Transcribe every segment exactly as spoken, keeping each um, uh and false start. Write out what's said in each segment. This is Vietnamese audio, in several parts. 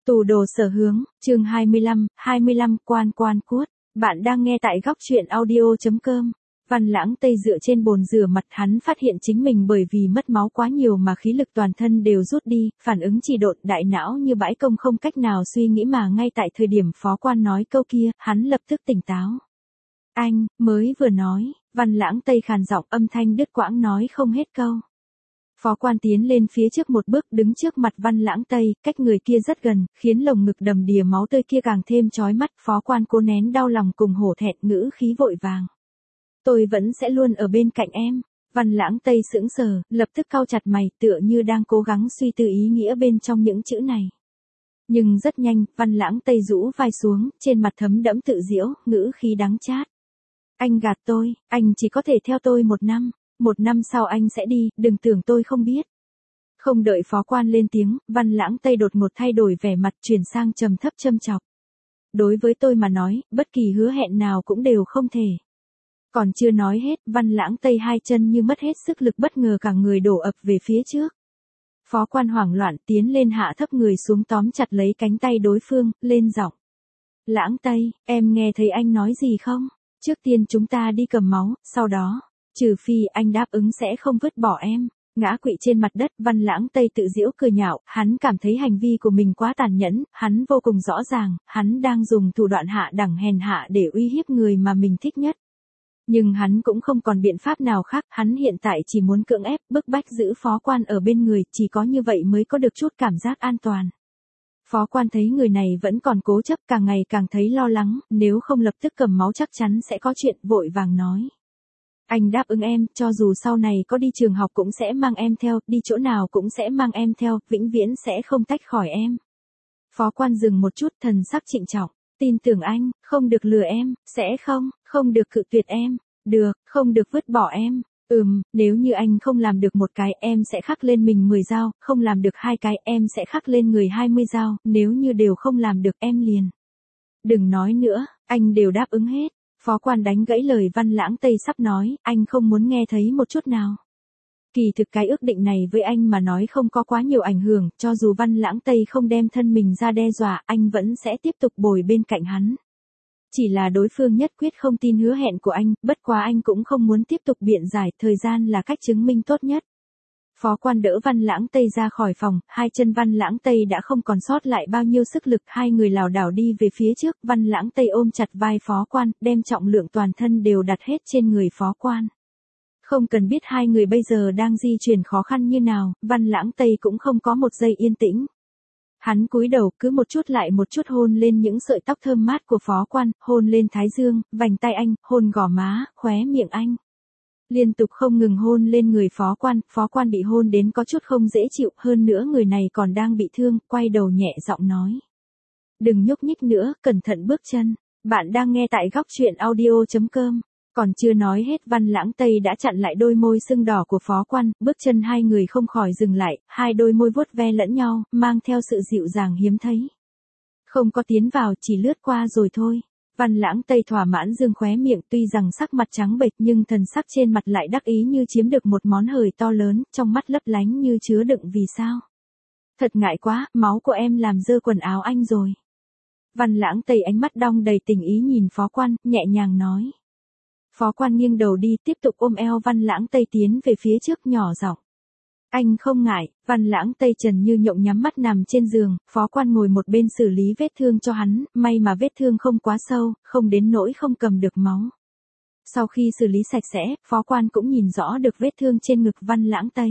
Tù đồ sở hướng, chương hai mươi lăm, hai mươi lăm quan quan cốt. Bạn đang nghe tại góc truyện audio.com. Văn Lãng Tây dựa trên bồn rửa mặt, hắn phát hiện chính mình bởi vì mất máu quá nhiều mà khí lực toàn thân đều rút đi, phản ứng trì độn, đại não như bãi công không cách nào suy nghĩ, mà ngay tại thời điểm phó quan nói câu kia, hắn lập tức tỉnh táo. Anh, mới vừa nói, Văn Lãng Tây khàn giọng, âm thanh đứt quãng nói không hết câu. Phó quan tiến lên phía trước một bước, đứng trước mặt Văn Lãng Tây, cách người kia rất gần, khiến lồng ngực đầm đìa máu tươi kia càng thêm chói mắt. Phó quan cố nén đau lòng cùng hổ thẹn, ngữ khí vội vàng. Tôi vẫn sẽ luôn ở bên cạnh em. Văn Lãng Tây sững sờ, lập tức cau chặt mày, tựa như đang cố gắng suy tư ý nghĩa bên trong những chữ này. Nhưng rất nhanh, Văn Lãng Tây rũ vai xuống, trên mặt thấm đẫm tự giễu, ngữ khí đắng chát. Anh gạt tôi, anh chỉ có thể theo tôi một năm. Một năm sau anh sẽ đi, đừng tưởng tôi không biết. Không đợi phó quan lên tiếng, Văn Lãng Tây đột ngột thay đổi vẻ mặt, chuyển sang trầm thấp châm chọc. Đối với tôi mà nói, bất kỳ hứa hẹn nào cũng đều không thể. Còn chưa nói hết, Văn Lãng Tây hai chân như mất hết sức lực, bất ngờ cả người đổ ập về phía trước. Phó quan hoảng loạn tiến lên, hạ thấp người xuống, tóm chặt lấy cánh tay đối phương, lên giọng. Lãng Tây, em nghe thấy anh nói gì không? Trước tiên chúng ta đi cầm máu, sau đó... Trừ phi anh đáp ứng sẽ không vứt bỏ em. Ngã quỵ trên mặt đất, Văn Lãng Tây tự giễu cười nhạo, hắn cảm thấy hành vi của mình quá tàn nhẫn, hắn vô cùng rõ ràng, hắn đang dùng thủ đoạn hạ đẳng hèn hạ để uy hiếp người mà mình thích nhất. Nhưng hắn cũng không còn biện pháp nào khác, hắn hiện tại chỉ muốn cưỡng ép, bức bách giữ phó quan ở bên người, chỉ có như vậy mới có được chút cảm giác an toàn. Phó quan thấy người này vẫn còn cố chấp, càng ngày càng thấy lo lắng, nếu không lập tức cầm máu chắc chắn sẽ có chuyện, vội vàng nói. Anh đáp ứng em, cho dù sau này có đi trường học cũng sẽ mang em theo, đi chỗ nào cũng sẽ mang em theo, vĩnh viễn sẽ không tách khỏi em. Phó quan dừng một chút, thần sắc trịnh trọng, tin tưởng anh, không được lừa em, sẽ không, không được cự tuyệt em, được, không được vứt bỏ em, ừm, nếu như anh không làm được một cái, em sẽ khắc lên mình mười dao, không làm được hai cái, em sẽ khắc lên người hai mươi dao, nếu như đều không làm được, em liền. Đừng nói nữa, anh đều đáp ứng hết. Phó quan đánh gãy lời Văn Lãng Tây sắp nói, anh không muốn nghe thấy một chút nào. Kỳ thực cái ước định này với anh mà nói không có quá nhiều ảnh hưởng, cho dù Văn Lãng Tây không đem thân mình ra đe dọa, anh vẫn sẽ tiếp tục bồi bên cạnh hắn. Chỉ là đối phương nhất quyết không tin hứa hẹn của anh, bất quá anh cũng không muốn tiếp tục biện giải, thời gian là cách chứng minh tốt nhất. Phó quan đỡ Văn Lãng Tây ra khỏi phòng, hai chân Văn Lãng Tây đã không còn sót lại bao nhiêu sức lực, hai người lảo đảo đi về phía trước, Văn Lãng Tây ôm chặt vai phó quan, đem trọng lượng toàn thân đều đặt hết trên người phó quan. Không cần biết hai người bây giờ đang di chuyển khó khăn như nào, Văn Lãng Tây cũng không có một giây yên tĩnh. Hắn cúi đầu, cứ một chút lại một chút hôn lên những sợi tóc thơm mát của phó quan, hôn lên thái dương, vành tay anh, hôn gò má, khóe miệng anh. Liên tục không ngừng hôn lên người phó quan, phó quan bị hôn đến có chút không dễ chịu, hơn nữa người này còn đang bị thương, quay đầu nhẹ giọng nói. Đừng nhúc nhích nữa, cẩn thận bước chân. Bạn đang nghe tại góc truyện audio.com. Còn chưa nói hết, Văn Lãng Tây đã chặn lại đôi môi sưng đỏ của phó quan, bước chân hai người không khỏi dừng lại, hai đôi môi vuốt ve lẫn nhau, mang theo sự dịu dàng hiếm thấy. Không có tiến vào, chỉ lướt qua rồi thôi. Văn Lãng Tây thỏa mãn dương khóe miệng, tuy rằng sắc mặt trắng bệch nhưng thần sắc trên mặt lại đắc ý như chiếm được một món hời to lớn, trong mắt lấp lánh như chứa đựng vì sao. Thật ngại quá, máu của em làm dơ quần áo anh rồi. Văn Lãng Tây ánh mắt đong đầy tình ý nhìn phó quan, nhẹ nhàng nói. Phó quan nghiêng đầu đi, tiếp tục ôm eo Văn Lãng Tây tiến về phía trước, nhỏ giọng. Anh không ngại. Văn Lãng Tây trần như nhộng nhắm mắt nằm trên giường, phó quan ngồi một bên xử lý vết thương cho hắn, may mà vết thương không quá sâu, không đến nỗi không cầm được máu. Sau khi xử lý sạch sẽ, phó quan cũng nhìn rõ được vết thương trên ngực Văn Lãng Tây.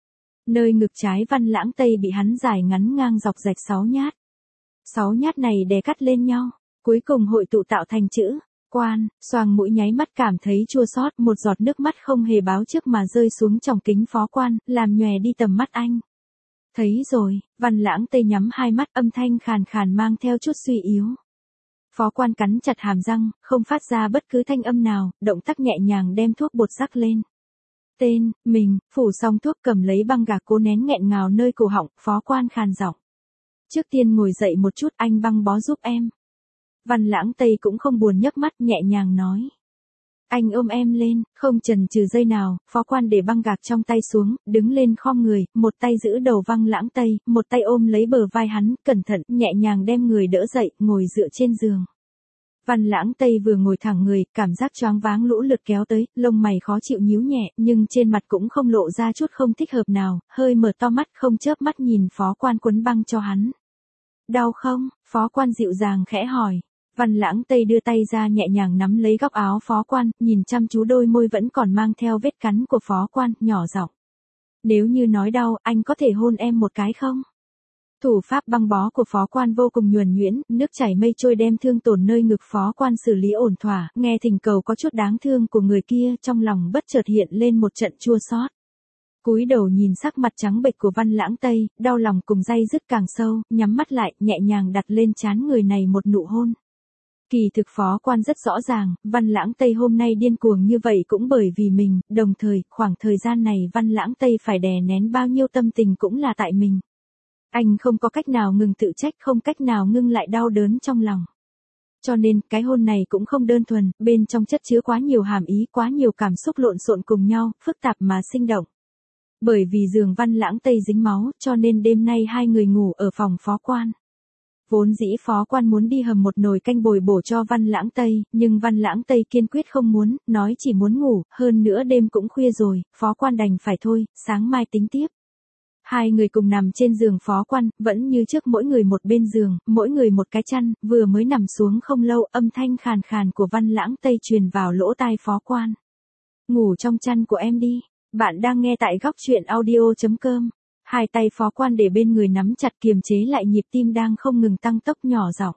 Nơi ngực trái Văn Lãng Tây bị hắn giải ngắn ngang dọc rạch sáu nhát. Sáu nhát này đè cắt lên nhau, cuối cùng hội tụ tạo thành chữ quan. Xoàng mũi nháy mắt cảm thấy chua xót, một giọt nước mắt không hề báo trước mà rơi xuống trong kính phó quan, làm nhòe đi tầm mắt anh. Thấy rồi, Văn Lãng Tây nhắm hai mắt, âm thanh khàn khàn mang theo chút suy yếu. Phó quan cắn chặt hàm răng, không phát ra bất cứ thanh âm nào, động tác nhẹ nhàng đem thuốc bột rắc lên. Tên, mình, phủ xong thuốc, cầm lấy băng gạc cố nén nghẹn ngào nơi cổ họng, phó quan khàn giọng. Trước tiên ngồi dậy một chút, anh băng bó giúp em. Văn Lãng Tây cũng không buồn nhấc mắt, nhẹ nhàng nói. Anh ôm em lên, không chần chừ giây nào, phó quan để băng gạc trong tay xuống, đứng lên khom người, một tay giữ đầu Văn Lãng Tây, một tay ôm lấy bờ vai hắn, cẩn thận, nhẹ nhàng đem người đỡ dậy, ngồi dựa trên giường. Văn Lãng Tây vừa ngồi thẳng người, cảm giác choáng váng lũ lượt kéo tới, lông mày khó chịu nhíu nhẹ, nhưng trên mặt cũng không lộ ra chút không thích hợp nào, hơi mở to mắt không chớp mắt nhìn phó quan quấn băng cho hắn. Đau không? Phó quan dịu dàng khẽ hỏi. Văn Lãng Tây đưa tay ra nhẹ nhàng nắm lấy góc áo phó quan, nhìn chăm chú đôi môi vẫn còn mang theo vết cắn của phó quan, nhỏ giọng. Nếu như nói đau, anh có thể hôn em một cái không? Thủ pháp băng bó của phó quan vô cùng nhuần nhuyễn, nước chảy mây trôi đem thương tổn nơi ngực phó quan xử lý ổn thỏa, nghe thỉnh cầu có chút đáng thương của người kia, trong lòng bất chợt hiện lên một trận chua xót. Cúi đầu nhìn sắc mặt trắng bệch của Văn Lãng Tây, đau lòng cùng day dứt càng sâu, nhắm mắt lại, nhẹ nhàng đặt lên trán người này một nụ hôn. Kỳ thực phó quan rất rõ ràng, Văn Lãng Tây hôm nay điên cuồng như vậy cũng bởi vì mình, đồng thời, khoảng thời gian này Văn Lãng Tây phải đè nén bao nhiêu tâm tình cũng là tại mình. Anh không có cách nào ngừng tự trách, không cách nào ngưng lại đau đớn trong lòng. Cho nên, cái hôn này cũng không đơn thuần, bên trong chất chứa quá nhiều hàm ý, quá nhiều cảm xúc lộn xộn cùng nhau, phức tạp mà sinh động. Bởi vì giường Văn Lãng Tây dính máu, cho nên đêm nay hai người ngủ ở phòng phó quan. Vốn dĩ phó quan muốn đi hầm một nồi canh bồi bổ cho Văn Lãng Tây, nhưng Văn Lãng Tây kiên quyết không muốn, nói chỉ muốn ngủ, hơn nữa đêm cũng khuya rồi, phó quan đành phải thôi, sáng mai tính tiếp. Hai người cùng nằm trên giường phó quan, vẫn như trước mỗi người một bên giường, mỗi người một cái chăn, vừa mới nằm xuống không lâu, âm thanh khàn khàn của Văn Lãng Tây truyền vào lỗ tai phó quan. Ngủ trong chăn của em đi, bạn đang nghe tại góc truyện audio chấm com. Hai tay phó quan để bên người nắm chặt kiềm chế lại nhịp tim đang không ngừng tăng tốc, nhỏ giọng.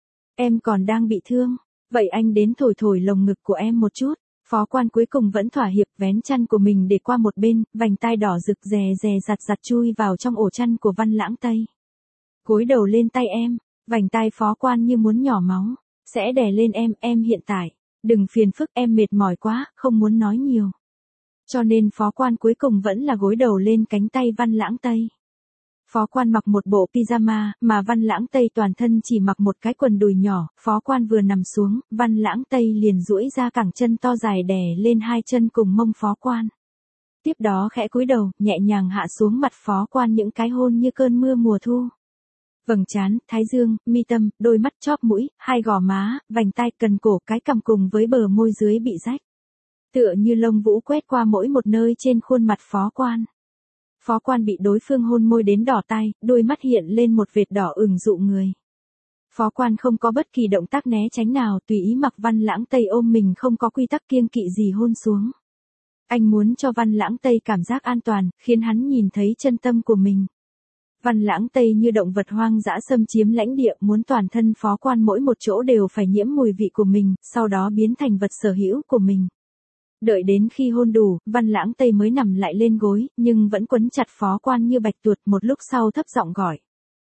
Em còn đang bị thương, vậy anh đến thổi thổi lồng ngực của em một chút. Phó quan cuối cùng vẫn thỏa hiệp, vén chăn của mình để qua một bên, vành tai đỏ rực rè rè giặt giặt chui vào trong ổ chăn của Văn Lãng Tây. Gối đầu lên tay em, vành tai phó quan như muốn nhỏ máu. Sẽ đè lên em, em hiện tại. Đừng phiền phức, em mệt mỏi quá, không muốn nói nhiều. Cho nên phó quan cuối cùng vẫn là gối đầu lên cánh tay Văn Lãng Tây. Phó quan mặc một bộ pyjama, mà Văn Lãng Tây toàn thân chỉ mặc một cái quần đùi nhỏ, phó quan vừa nằm xuống, Văn Lãng Tây liền duỗi ra cẳng chân to dài đè lên hai chân cùng mông phó quan. Tiếp đó khẽ cúi đầu, nhẹ nhàng hạ xuống mặt phó quan những cái hôn như cơn mưa mùa thu. Vầng trán, thái dương, mi tâm, đôi mắt, chóp mũi, hai gò má, vành tai, cần cổ, cái cằm cùng với bờ môi dưới bị rách. Tựa như lông vũ quét qua mỗi một nơi trên khuôn mặt phó quan. Phó quan bị đối phương hôn môi đến đỏ tai, đôi mắt hiện lên một vệt đỏ ửng dụ người. Phó quan không có bất kỳ động tác né tránh nào, tùy ý mặc Văn Lãng Tây ôm mình, không có quy tắc kiêng kỵ gì hôn xuống. Anh muốn cho Văn Lãng Tây cảm giác an toàn, khiến hắn nhìn thấy chân tâm của mình. Văn Lãng Tây như động vật hoang dã xâm chiếm lãnh địa, muốn toàn thân phó quan mỗi một chỗ đều phải nhiễm mùi vị của mình, sau đó biến thành vật sở hữu của mình. Đợi đến khi hôn đủ, Văn Lãng Tây mới nằm lại lên gối, nhưng vẫn quấn chặt phó quan như bạch tuột, một lúc sau thấp giọng gọi.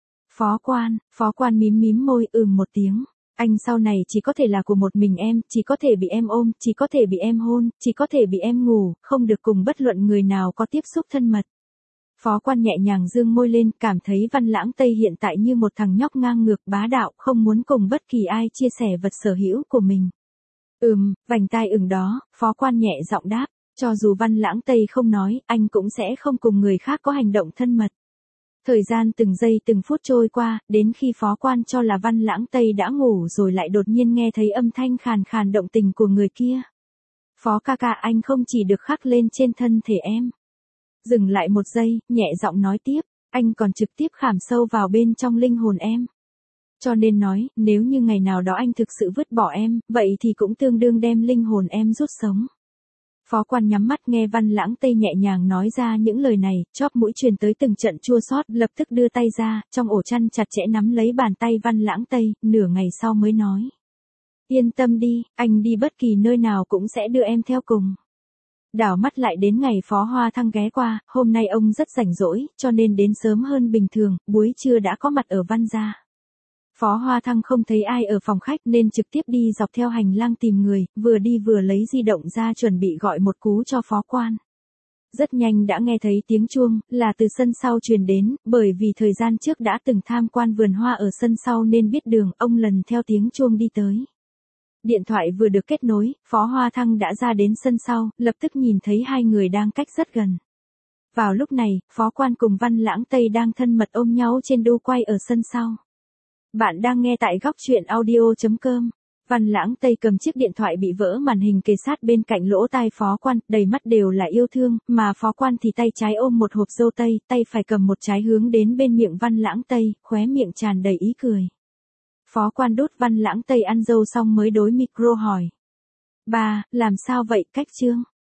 Phó quan, phó quan mím mím môi, ừm một tiếng. Anh sau này chỉ có thể là của một mình em, chỉ có thể bị em ôm, chỉ có thể bị em hôn, chỉ có thể bị em ngủ, không được cùng bất luận người nào có tiếp xúc thân mật. Phó quan nhẹ nhàng dương môi lên, cảm thấy Văn Lãng Tây hiện tại như một thằng nhóc ngang ngược bá đạo, không muốn cùng bất kỳ ai chia sẻ vật sở hữu của mình. Ừm, vành tai ửng đó, phó quan nhẹ giọng đáp, cho dù Văn Lãng Tây không nói, anh cũng sẽ không cùng người khác có hành động thân mật. Thời gian từng giây từng phút trôi qua, đến khi phó quan cho là Văn Lãng Tây đã ngủ rồi lại đột nhiên nghe thấy âm thanh khàn khàn động tình của người kia. Phó ca ca, anh không chỉ được khắc lên trên thân thể em. Dừng lại một giây, nhẹ giọng nói tiếp, anh còn trực tiếp khảm sâu vào bên trong linh hồn em. Cho nên nói, nếu như ngày nào đó anh thực sự vứt bỏ em, vậy thì cũng tương đương đem linh hồn em rút sống. Phó quan nhắm mắt nghe Văn Lãng Tây nhẹ nhàng nói ra những lời này, chóp mũi truyền tới từng trận chua xót, lập tức đưa tay ra, trong ổ chăn chặt chẽ nắm lấy bàn tay Văn Lãng Tây, nửa ngày sau mới nói. Yên tâm đi, anh đi bất kỳ nơi nào cũng sẽ đưa em theo cùng. Đảo mắt lại đến ngày Phó Hoa Thăng ghé qua, hôm nay ông rất rảnh rỗi, cho nên đến sớm hơn bình thường, buổi trưa đã có mặt ở Văn gia. Phó Hoa Thăng không thấy ai ở phòng khách nên trực tiếp đi dọc theo hành lang tìm người, vừa đi vừa lấy di động ra chuẩn bị gọi một cú cho phó quan. Rất nhanh đã nghe thấy tiếng chuông, là từ sân sau truyền đến, bởi vì thời gian trước đã từng tham quan vườn hoa ở sân sau nên biết đường, ông lần theo tiếng chuông đi tới. Điện thoại vừa được kết nối, Phó Hoa Thăng đã ra đến sân sau, lập tức nhìn thấy hai người đang cách rất gần. Vào lúc này, Phó Quan cùng Văn Lãng Tây đang thân mật ôm nhau trên đu quay ở sân sau. Bạn đang nghe tại góc truyện audio.com. Văn Lãng Tây cầm chiếc điện thoại bị vỡ màn hình kề sát bên cạnh lỗ tai Phó Quan, đầy mắt đều là yêu thương, mà Phó Quan thì tay trái ôm một hộp dâu tây, tay phải cầm một trái hướng đến bên miệng Văn Lãng Tây, khóe miệng tràn đầy ý cười. Phó Quan đút Văn Lãng Tây ăn dâu xong mới đối micro hỏi. Ba, làm sao vậy, Cách Trương?